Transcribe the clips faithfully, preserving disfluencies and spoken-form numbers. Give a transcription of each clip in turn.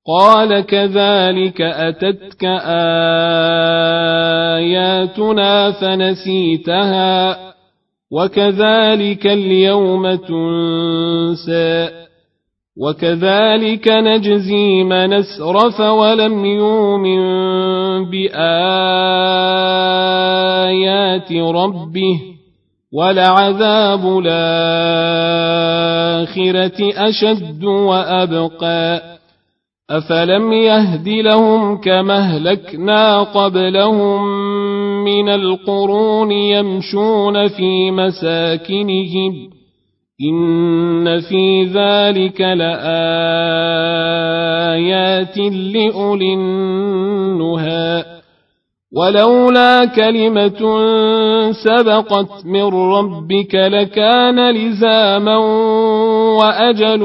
قال كذلك أتتك آياتنا فنسيتها وكذلك اليوم تنسى وكذلك نجزي من أسرف ولم يؤمن بآيات ربه ولعذاب الآخرة أشد وأبقى أفلم يهد لهم كما أهلكنا قبلهم من القرون يمشون في مساكنهم إن في ذلك لآيات لأولي النهى ولولا كلمة سبقت من ربك لكان لزاما وأجل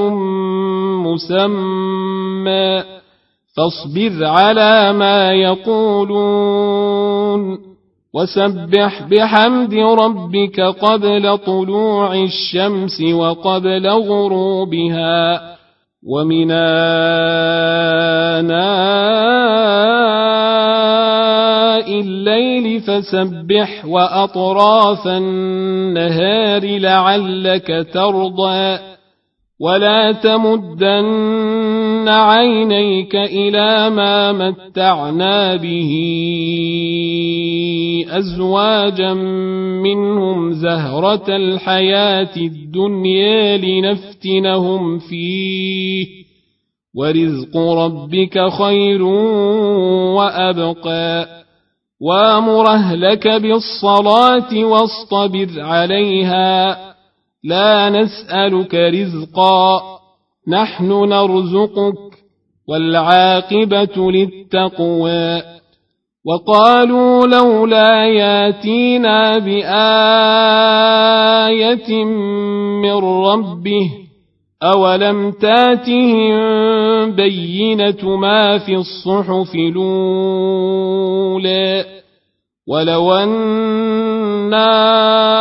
مسمى فاصبر على ما يقولون وسبح بحمد ربك قبل طلوع الشمس وقبل غروبها ومن آناء الليل فسبح وأطراف النهار لعلك ترضى ولا تمدن عينيك إلى ما متعنا به أزواجا منهم زهرة الحياة الدنيا لنفتنهم فيه ورزق ربك خير وأبقى وامر أهلك بالصلاة واصطبر عليها لا نسألك رزقا نحن نرزقك والعاقبة للتقوى وقالوا لولا ياتينا بآية من ربه أولم تاتهم بينة ما في الصحف الأولى ولو أنا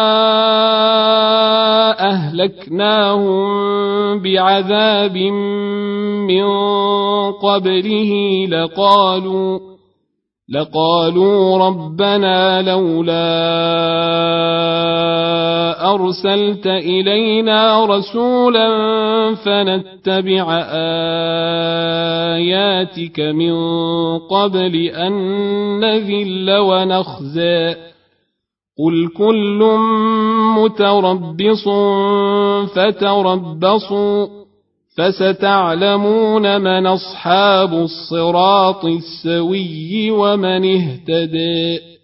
أهلكناهم بعذاب من قبله لقالوا لقالوا ربنا لولا أرسلت إلينا رسولا فنتبع آياتك من قبل أن نذل ونخزى قل كل متربص فتربصوا فستعلمون من أصحاب الصراط السوي ومن اهتدى